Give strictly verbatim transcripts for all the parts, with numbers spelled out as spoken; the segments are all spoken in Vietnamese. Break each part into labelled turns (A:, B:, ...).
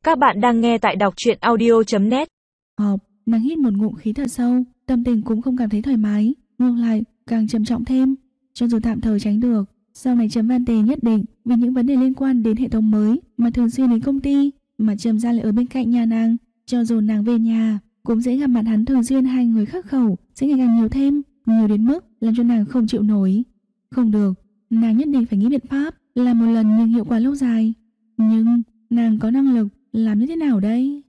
A: Các bạn đang nghe tại đọc truyện audio chấm net.
B: Họp, nàng hít một ngụm khí thật sâu, tâm tình cũng không cảm thấy thoải mái, ngược lại càng trầm trọng thêm. Cho dù tạm thời tránh được, sau này Trầm Văn Tề nhất định vì những vấn đề liên quan đến hệ thống mới mà thường xuyên đến công ty, mà Trầm gia lại ở bên cạnh nhà nàng, cho dù nàng về nhà cũng sẽ gặp mặt hắn thường xuyên, hai người khắc khẩu sẽ ngày càng nhiều thêm, nhiều đến mức làm cho nàng không chịu nổi. Không được, nàng nhất định phải nghĩ biện pháp làm một lần nhưng hiệu quả lâu dài. Nhưng nàng có năng lực làm như thế nào đây?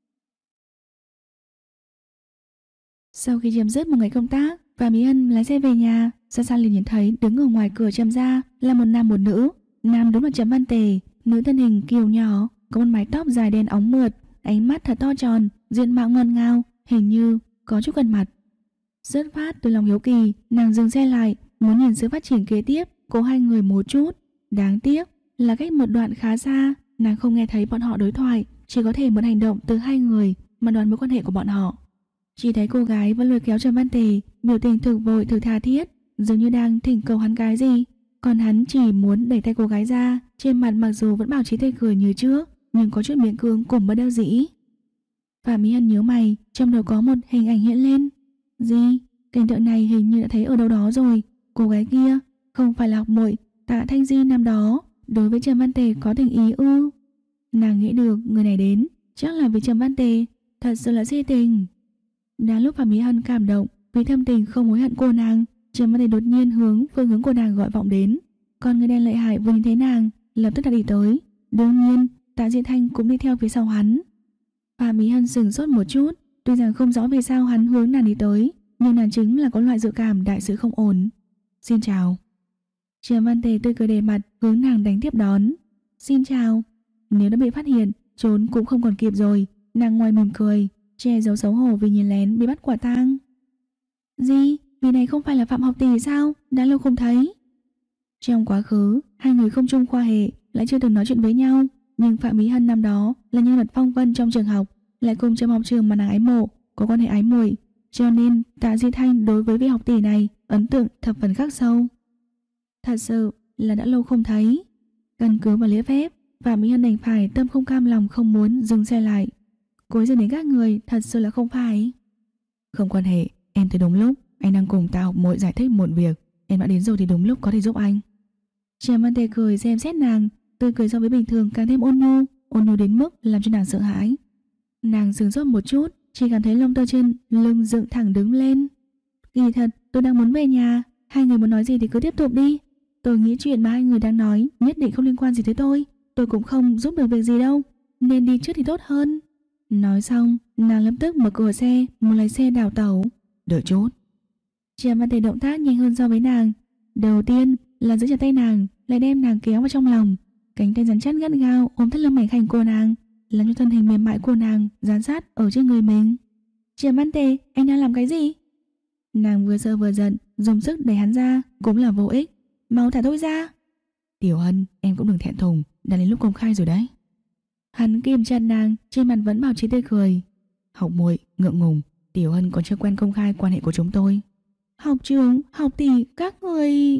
B: Sau khi chấm dứt một ngày công tác, và Mỹ Hân lái xe về nhà, xa xa liền nhìn thấy đứng ở ngoài cửa Trầm gia là một nam một nữ. Nam đúng là Trầm Văn Tề, nữ thân hình kiều nhỏ, có một mái tóc dài đen óng mượt, ánh mắt thật to tròn, diện mạo ngon ngào, hình như có chút gần mặt. Xuất phát từ lòng hiếu kỳ, nàng dừng xe lại, muốn nhìn sự phát triển kế tiếp của hai người một chút. Đáng tiếc là cách một đoạn khá xa, nàng không nghe thấy bọn họ đối thoại, chỉ có thể mượn hành động từ hai người mà đoán mối quan hệ của bọn họ. Chỉ thấy cô gái vẫn lôi kéo Trầm Văn Tề, biểu tình thực vội thực tha thiết, dường như đang thỉnh cầu hắn cái gì. Còn hắn chỉ muốn đẩy tay cô gái ra, trên mặt mặc dù vẫn bảo trì tươi cười như trước, nhưng có chút miễn cưỡng cùng bất đắc dĩ. Phạm Mỹ Hân nhíu mày, trong đầu có một hình ảnh hiện lên. Gì? Cảnh tượng này hình như đã thấy ở đâu đó rồi. Cô gái kia không phải là học muội Tạ Thanh Di năm đó đối với Trầm Văn Tề có tình ý ư? Nàng nghĩ được người này đến chắc là vì Trầm Văn Tề thật sự là si tình. Đang lúc Phạm Mỹ Hân cảm động vì thâm tình không hối hận cô nàng, Trầm Văn Tề đột nhiên hướng phương hướng cô nàng gọi vọng đến. Còn người đen lợi hại vừa nhìn thấy nàng lập tức đã đi tới. Đương nhiên Tạ Diên Thanh cũng đi theo phía sau hắn. Phạm Mỹ Hân sửng sốt một chút, tuy rằng không rõ vì sao hắn hướng nàng đi tới, nhưng nàng chính là có loại dự cảm đại sự không ổn. Xin chào. Trầm Văn Tề tươi cười đầy mặt hướng nàng đánh tiếp đón. Xin chào. Nếu đã bị phát hiện, trốn cũng không còn kịp rồi. Nàng ngoài mỉm cười, che giấu xấu hổ vì nhìn lén bị bắt quả tang. Gì? Vì này không phải là Phạm học tỷ sao? Đã lâu không thấy. Trong quá khứ, hai người không chung khoa hệ, lại chưa từng nói chuyện với nhau. Nhưng Phạm Mỹ Hân năm đó là nhân vật phong vân trong trường học, lại cùng trong học trường mà nàng ái mộ, có quan hệ ái muội, cho nên Tạ Di Thanh đối với vị học tỷ này ấn tượng thập phần khắc sâu. Thật sự là đã lâu không thấy. Căn cứ vào lễ phép, Phạm Mỹ Hân đành phải tâm không cam lòng không muốn dừng xe lại. Cố dẫn đến các người thật sự là không phải. Không quan hệ, em tới đúng lúc. Anh đang cùng Tạ học muội giải thích một việc, em đã đến rồi thì đúng lúc có thể giúp anh. Trầm Văn Tề cười xem xét nàng, tươi cười so với bình thường càng thêm ôn nhu, ôn nhu đến mức làm cho nàng sợ hãi. Nàng sửng sốt một chút, chỉ cảm thấy lông tơ trên lưng dựng thẳng đứng lên. Kỳ thật tôi đang muốn về nhà, hai người muốn nói gì thì cứ tiếp tục đi. Tôi nghĩ chuyện mà hai người đang nói nhất định không liên quan gì tới tôi, tôi cũng không giúp được việc gì đâu, nên đi trước thì tốt hơn. Nói xong, nàng lập tức mở cửa xe, muốn lái xe đảo tẩu. Đợi chút. Trầm Văn Tề động tác nhanh hơn so với nàng. Đầu tiên là giữ chặt tay nàng, lại đem nàng kéo vào trong lòng, cánh tay rắn chắc gắt gao ôm thắt lưng mảnh khảnh của nàng, làm cho thân hình mềm mại của nàng dán sát ở trên người mình. Trầm Văn Tề, anh đang làm cái gì? Nàng vừa sợ vừa giận, dùng sức đẩy hắn ra cũng là vô ích. Mau thả tôi ra. Tiểu Hân, em cũng đừng thẹn thùng, đã đến lúc công khai rồi đấy. Hắn kiềm chặt nàng, trên mặt vẫn bảo trì tươi cười. Học muội, ngượng ngùng, Tiểu Hân còn chưa quen công khai quan hệ của chúng tôi. Học trưởng, học tỷ, các người...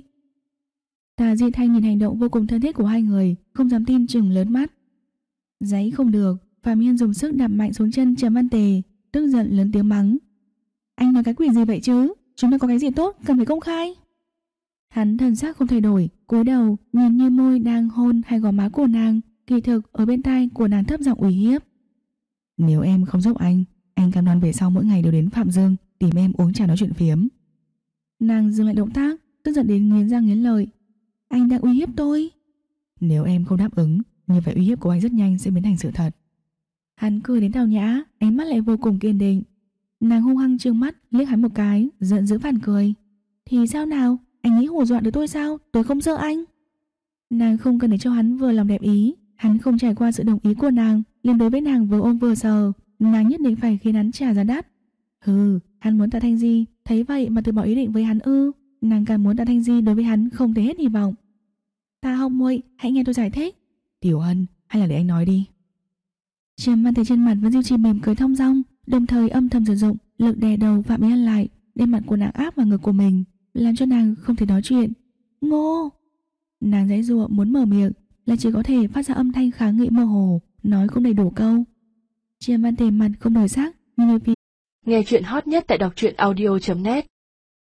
B: Tạ Di Thanh nhìn hành động vô cùng thân thiết của hai người, không dám tin chừng lớn mắt. Giấy không được, Phạm Miên dùng sức đạp mạnh xuống chân Trầm Văn Tề, tức giận lớn tiếng mắng. Anh nói cái quỷ gì vậy chứ? Chúng ta có cái gì tốt cần phải công khai? Hắn thần sắc không thay đổi, cúi đầu nhìn như môi đang hôn hai gò má của nàng, kỳ thực ở bên tai của nàng thấp giọng ủy hiếp. Nếu em không giúp anh, anh cam đoan về sau mỗi ngày đều đến Phạm Dương tìm em uống trà nói chuyện phiếm. Nàng dừng lại động tác, tức giận đến nghiến răng nghiến lợi. Anh đang uy hiếp tôi. Nếu em không đáp ứng, như vậy uy hiếp của anh rất nhanh sẽ biến thành sự thật. Hắn cười đến tào nhã, ánh mắt lại vô cùng kiên định. Nàng hung hăng trừng mắt liếc hắn một cái, giận dữ phản cười. Thì sao nào, anh nghĩ hù dọa được tôi sao? Tôi không sợ anh. Nàng không cần để cho hắn vừa lòng đẹp ý, hắn không trải qua sự đồng ý của nàng, liền đối với nàng vừa ôm vừa sờ, nàng nhất định phải khiến hắn trả giá đắt. Hừ, hắn muốn Tạ Thanh Di thấy vậy mà từ bỏ ý định với hắn ư? Nàng càng muốn Tạ Thanh Di đối với hắn không thể hết hy vọng. Ta học muội, hãy nghe tôi giải thích. Tiểu Hân, hay là để anh nói đi. Trầm Văn Tề trên mặt vẫn duy trì mỉm cười thong dong, đồng thời âm thầm sử dụng lực đè đầu Phạm Mỹ Hân lại, đem mặt của nàng áp vào ngực của mình, làm cho nàng không thể nói chuyện. Ngô! Nàng giãy giụa muốn mở miệng, lại chỉ có thể phát ra âm thanh kháng nghị mơ hồ, nói không đầy đủ câu. Trầm Văn Tề mặt không đổi sắc, nhưng vì
A: Nghe chuyện hot nhất tại đọc truyện audio chấm net.